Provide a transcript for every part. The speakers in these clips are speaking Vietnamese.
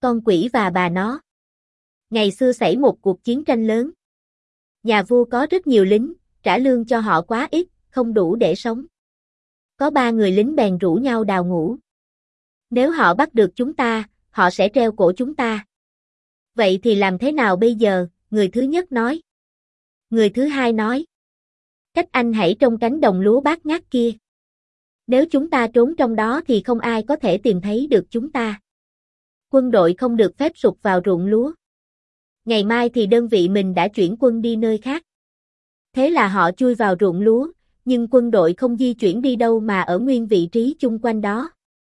Con quỷ và bà nó. Ngày xưa xảy một cuộc chiến tranh lớn. Nhà vua có rất nhiều lính, trả lương cho họ quá ít, không đủ để sống. Có 3 người lính bèn rủ nhau đào ngũ. Nếu họ bắt được chúng ta, họ sẽ treo cổ chúng ta. Vậy thì làm thế nào bây giờ? Người thứ nhất nói. Người thứ hai nói. Cách anh hãy trong cánh đồng lúa bát ngát kia. Nếu chúng ta trốn trong đó thì không ai có thể tìm thấy được chúng ta. Quân đội không được phép sục vào ruộng lúa. Ngày mai thì đơn vị mình đã chuyển quân đi nơi khác. Thế là họ chui vào ruộng lúa, nhưng quân đội không di chuyển đi đâu mà ở nguyên vị trí chung quanh đó.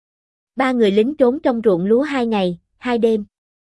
3 người lính trốn trong ruộng lúa 2 ngày, 2 đêm.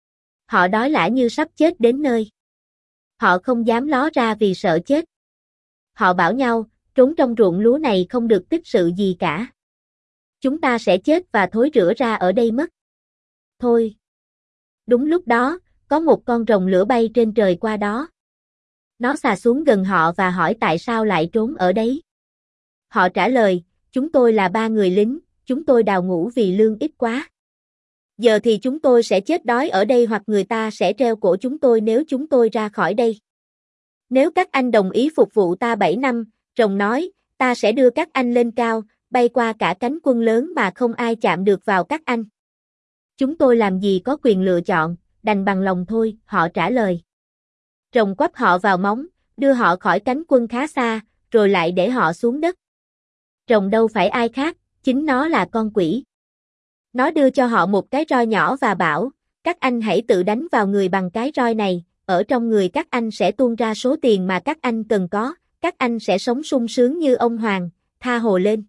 Họ đói lả như sắp chết đến nơi. Họ không dám ló ra vì sợ chết. Họ bảo nhau, trốn trong ruộng lúa này không được tích sự gì cả. Chúng ta sẽ chết và thối rữa ra ở đây mất. Thôi. Đúng lúc đó, có một con rồng lửa bay trên trời qua đó. Nó xà xuống gần họ và hỏi tại sao lại trốn ở đấy. Họ trả lời, chúng tôi là 3 người lính, chúng tôi đào ngũ vì lương ít quá. Giờ thì chúng tôi sẽ chết đói ở đây hoặc người ta sẽ treo cổ chúng tôi nếu chúng tôi ra khỏi đây. Nếu các anh đồng ý phục vụ ta 7 năm, rồng nói, ta sẽ đưa các anh lên cao, bay qua cả cánh quân lớn mà không ai chạm được vào các anh. Chúng tôi làm gì có quyền lựa chọn, đành bằng lòng thôi, họ trả lời. Rồng quắp họ vào móng, đưa họ khỏi cánh quân khá xa, rồi lại để họ xuống đất. Rồng đâu phải ai khác, chính nó là con quỷ. Nó đưa cho họ một cái roi nhỏ và bảo, các anh hãy tự đánh vào người bằng cái roi này, ở trong người các anh sẽ tuôn ra số tiền mà các anh cần có, các anh sẽ sống sung sướng như ông hoàng, tha hồ lên.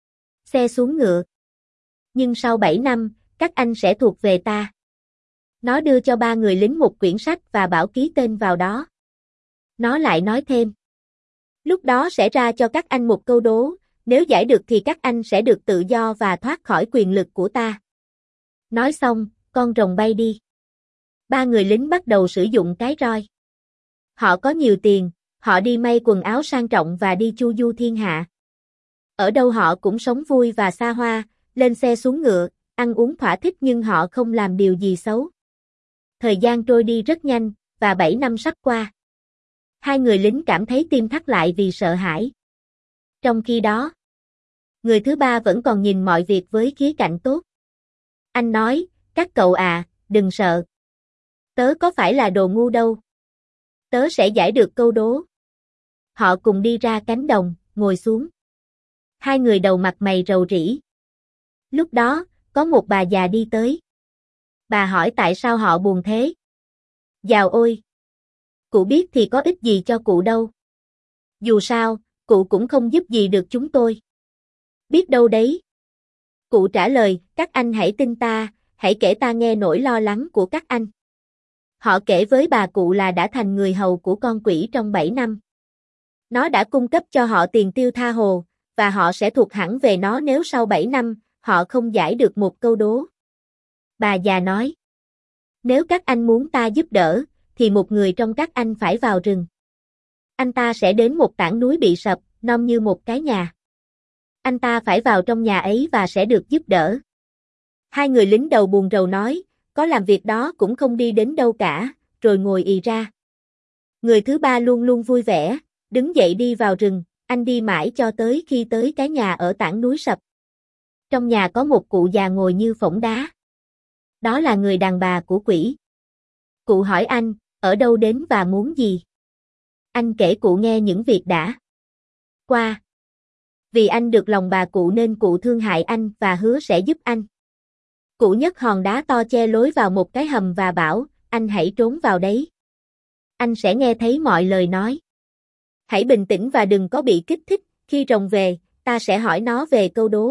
Xe xuống ngựa. Nhưng sau 7 năm, các anh sẽ thuộc về ta. Nó đưa cho 3 người lính một quyển sách và bảo ký tên vào đó. Nó lại nói thêm. Lúc đó sẽ ra cho các anh một câu đố, nếu giải được thì các anh sẽ được tự do và thoát khỏi quyền lực của ta. Nói xong, con rồng bay đi. 3 người lính bắt đầu sử dụng cái roi. Họ có nhiều tiền, họ đi may quần áo sang trọng và đi chu du thiên hạ. Ở đâu họ cũng sống vui và xa hoa, lên xe xuống ngựa, ăn uống thỏa thích nhưng họ không làm điều gì xấu. Thời gian trôi đi rất nhanh, và 7 năm sắp qua. 2 người lính cảm thấy tim thắt lại vì sợ hãi. Trong khi đó, người thứ 3 vẫn còn nhìn mọi việc với khía cạnh tốt. Anh nói, các cậu à, đừng sợ. Tớ có phải là đồ ngu đâu. Tớ sẽ giải được câu đố. Họ cùng đi ra cánh đồng, ngồi xuống. 2 người đầu mặt mày rầu rĩ. Lúc đó, có một bà già đi tới. Bà hỏi tại sao họ buồn thế. Dào ôi! Cụ biết thì có ích gì cho cụ đâu. Dù sao, cụ cũng không giúp gì được chúng tôi. Biết đâu đấy. Cụ trả lời, các anh hãy tin ta, hãy kể ta nghe nỗi lo lắng của các anh. Họ kể với bà cụ là đã thành người hầu của con quỷ trong 7 năm. Nó đã cung cấp cho họ tiền tiêu tha hồ, và họ sẽ thuộc hẳn về nó nếu sau 7 năm, họ không giải được một câu đố. Bà già nói, nếu các anh muốn ta giúp đỡ, thì một người trong các anh phải vào rừng. Anh ta sẽ đến một tảng núi bị sập, nom như một cái nhà. Anh ta phải vào trong nhà ấy và sẽ được giúp đỡ. 2 người lính đầu buồn rầu nói, có làm việc đó cũng không đi đến đâu cả, rồi ngồi ì ra. Người thứ 3 luôn luôn vui vẻ, đứng dậy đi vào rừng, anh đi mãi cho tới khi tới cái nhà ở tảng núi sập. Trong nhà có một cụ già ngồi như phỗng đá. Đó là người đàn bà của quỷ. Cụ hỏi anh, ở đâu đến và muốn gì? Anh kể cụ nghe những việc đã qua. Vì anh được lòng bà cụ nên cụ thương hại anh và hứa sẽ giúp anh. Cụ nhấc hòn đá to che lối vào một cái hầm và bảo, anh hãy trốn vào đấy. Anh sẽ nghe thấy mọi lời nói. Hãy bình tĩnh và đừng có bị kích thích, khi rồng về, ta sẽ hỏi nó về câu đố.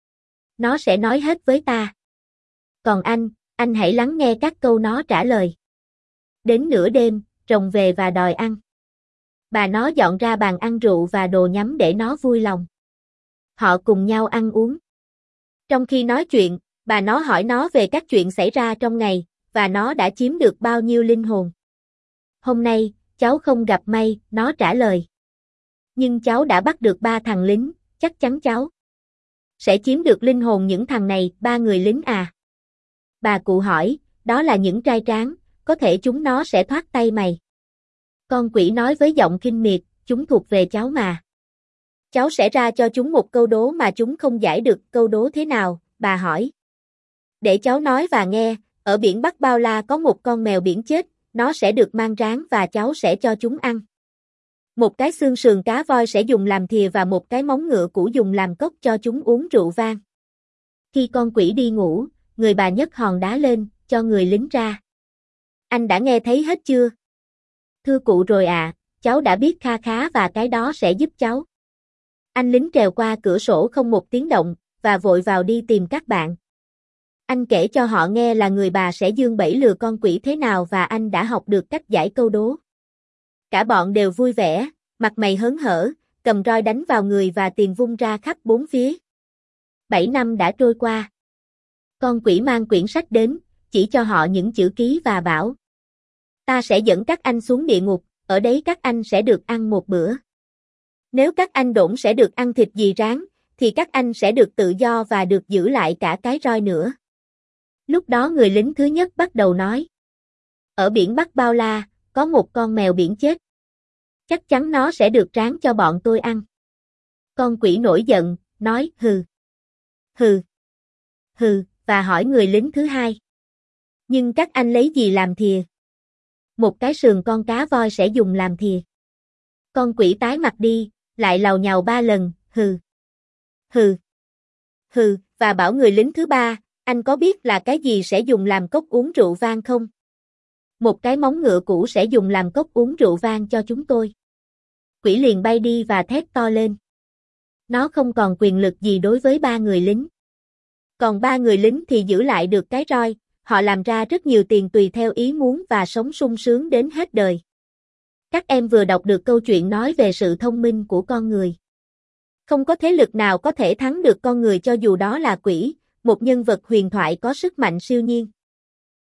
Nó sẽ nói hết với ta. Còn anh hãy lắng nghe các câu nó trả lời. Đến nửa đêm, rồng về và đòi ăn. Bà nó dọn ra bàn ăn rượu và đồ nhắm để nó vui lòng. Họ cùng nhau ăn uống. Trong khi nói chuyện, bà nó hỏi nó về các chuyện xảy ra trong ngày, và nó đã chiếm được bao nhiêu linh hồn. Hôm nay, cháu không gặp may, nó trả lời. Nhưng cháu đã bắt được 3 thằng lính, chắc chắn cháu sẽ chiếm được linh hồn những thằng này, 3 người lính à. Bà cụ hỏi, đó là những trai tráng, có thể chúng nó sẽ thoát tay mày. Con quỷ nói với giọng khinh miệt, chúng thuộc về cháu mà. Cháu sẽ ra cho chúng một câu đố mà chúng không giải được. Câu đố thế nào, bà hỏi. Để cháu nói và nghe, ở biển Bắc bao la có một con mèo biển chết, nó sẽ được mang rán và cháu sẽ cho chúng ăn. Một cái xương sườn cá voi sẽ dùng làm thìa và một cái móng ngựa cũ dùng làm cốc cho chúng uống rượu vang. Khi con quỷ đi ngủ, người bà nhấc hòn đá lên, cho người lính ra. Anh đã nghe thấy hết chưa? Thưa cụ rồi ạ, cháu đã biết kha khá và cái đó sẽ giúp cháu. Anh lính trèo qua cửa sổ không một tiếng động, và vội vào đi tìm các bạn. Anh kể cho họ nghe là người bà sẽ giương bẫy lừa con quỷ thế nào và anh đã học được cách giải câu đố. Cả bọn đều vui vẻ, mặt mày hớn hở, cầm roi đánh vào người và tiền vung ra khắp bốn phía. 7 năm đã trôi qua. Con quỷ mang quyển sách đến, chỉ cho họ những chữ ký và bảo. Ta sẽ dẫn các anh xuống địa ngục, ở đấy các anh sẽ được ăn một bữa. Nếu các anh đổn sẽ được ăn thịt dì rán, thì các anh sẽ được tự do và được giữ lại cả cái roi nữa. Lúc đó người lính thứ nhất bắt đầu nói. Ở biển Bắc bao la, có một con mèo biển chết. Chắc chắn nó sẽ được rán cho bọn tôi ăn. Con quỷ nổi giận, nói hừ. Hừ. Hừ, và hỏi người lính thứ hai. Nhưng các anh lấy gì làm thìa? Một cái sườn con cá voi sẽ dùng làm thìa. Con quỷ tái mặt đi, lại làu nhàu 3 lần, hừ. Hừ. Hừ, và bảo người lính thứ ba, anh có biết là cái gì sẽ dùng làm cốc uống rượu vang không? Một cái móng ngựa cũ sẽ dùng làm cốc uống rượu vang cho chúng tôi. Quỷ liền bay đi và thét to lên. Nó không còn quyền lực gì đối với 3 người lính. Còn 3 người lính thì giữ lại được cái roi, họ làm ra rất nhiều tiền tùy theo ý muốn và sống sung sướng đến hết đời. Các em vừa đọc được câu chuyện nói về sự thông minh của con người. Không có thế lực nào có thể thắng được con người cho dù đó là quỷ, một nhân vật huyền thoại có sức mạnh siêu nhiên.